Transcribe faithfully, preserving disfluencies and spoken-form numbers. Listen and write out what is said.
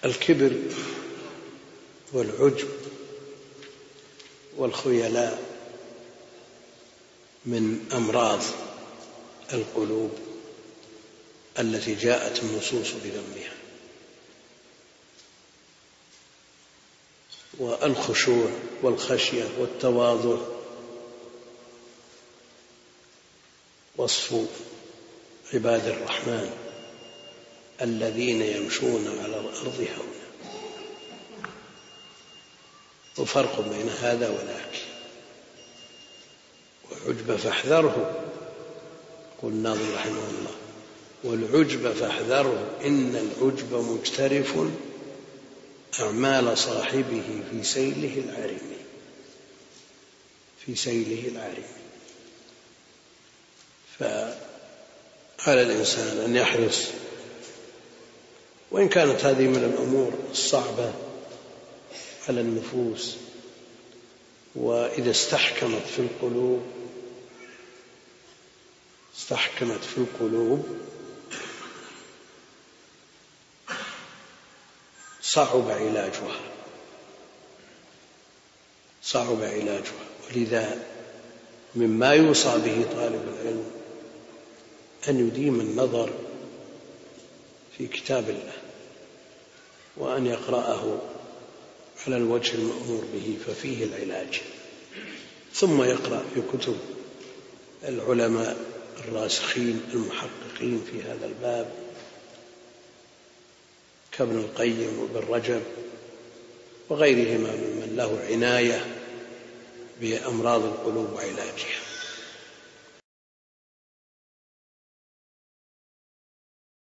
الكبر والعجب والخيلاء من أمراض القلوب التي جاءت النصوص بذمها. والخشوع والخشية والتواضع وصف عباد الرحمن الذين يمشون على الأرض هونا. وفرق بين هذا وذاك. والعجب فاحذره، يقول الناظم رحمه الله: والعجب فاحذره إن العجب مجترف أعمال صاحبه في سيله العارم. في سيله العارم. فعلى الإنسان أن يحرص، وإن كانت هذه من الأمور الصعبة على النفوس، وإذا استحكمت في القلوب استحكمت في القلوب صعب علاجها صعب علاجها ولذا مما يوصى به طالب العلم أن يديم النظر في كتاب الله، وأن يقرأه على الوجه المأمور به، ففيه العلاج. ثم يقرأ في كتب العلماء الراسخين المحققين في هذا الباب كابن القيم وابن رجب وغيرهما ممن له عناية بأمراض القلوب وعلاجها.